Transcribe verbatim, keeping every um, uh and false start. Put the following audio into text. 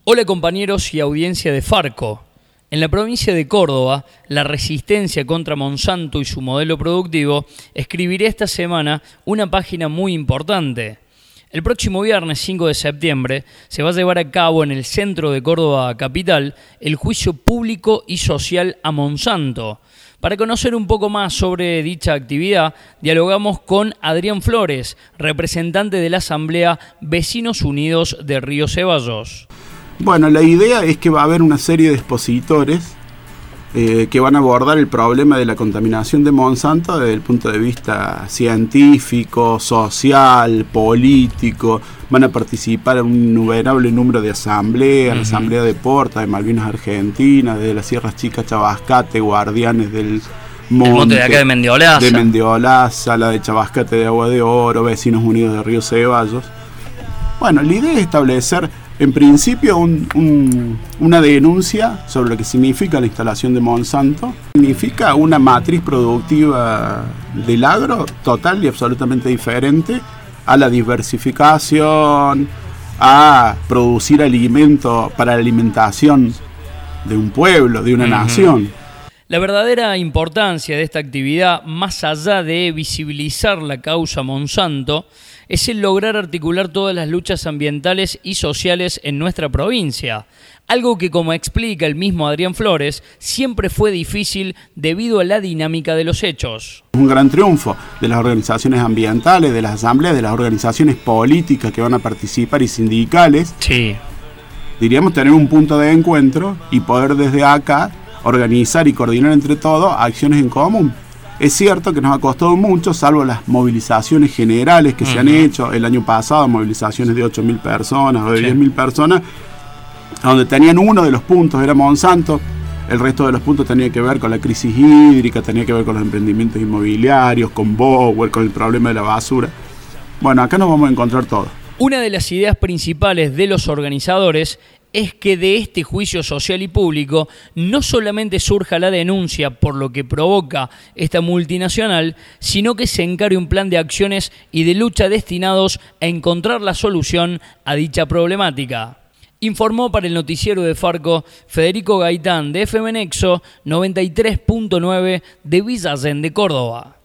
Hola compañeros y audiencia de Farco. En la provincia de Córdoba, la resistencia contra Monsanto y su modelo productivo, escribiré esta semana una página muy importante. El próximo viernes cinco de septiembre se va a llevar a cabo en el centro de Córdoba capital el juicio público y social a Monsanto. Para conocer un poco más sobre dicha actividad, dialogamos con Adrián Flores, representante de la Asamblea Vecinos Unidos de Río Ceballos. Bueno, la idea es que va a haber una serie de expositores eh, que van a abordar el problema de la contaminación de Monsanto desde el punto de vista científico, social, político. Van a participar en un innumerable número de asambleas, uh-huh. la Asamblea de Porta, de Malvinas Argentinas, de las Sierras Chicas Chabascate, Guardianes del Monte, el monte de acá de Mendiolaza. de Mendiolaza, la de Chabascate de Agua de Oro, Vecinos Unidos de Río Ceballos. Bueno, la idea es establecer en principio un, un, una denuncia sobre lo que significa la instalación de Monsanto. Significa una matriz productiva del agro total y absolutamente diferente a la diversificación, a producir alimento para la alimentación de un pueblo, de una uh-huh. nación. La verdadera importancia de esta actividad, más allá de visibilizar la causa Monsanto, es el lograr articular todas las luchas ambientales y sociales en nuestra provincia. Algo que, como explica el mismo Adrián Flores, siempre fue difícil debido a la dinámica de los hechos. Un gran triunfo de las organizaciones ambientales, de las asambleas, de las organizaciones políticas que van a participar y sindicales. Sí. Diríamos tener un punto de encuentro y poder desde acá organizar y coordinar entre todos acciones en común. Es cierto que nos ha costado mucho, salvo las movilizaciones generales que uh-huh. se han hecho el año pasado, movilizaciones de ocho mil personas o de sí. diez mil personas, donde tenían uno de los puntos, era Monsanto, el resto de los puntos tenía que ver con la crisis hídrica, tenía que ver con los emprendimientos inmobiliarios, con Bower, con el problema de la basura. Bueno, acá nos vamos a encontrar todo. Una de las ideas principales de los organizadores es que de este juicio social y público no solamente surja la denuncia por lo que provoca esta multinacional, sino que se encare un plan de acciones y de lucha destinados a encontrar la solución a dicha problemática. Informó para el noticiero de Farco Federico Gaitán de F M Nexo noventa y tres punto nueve de Villa Allende, Córdoba.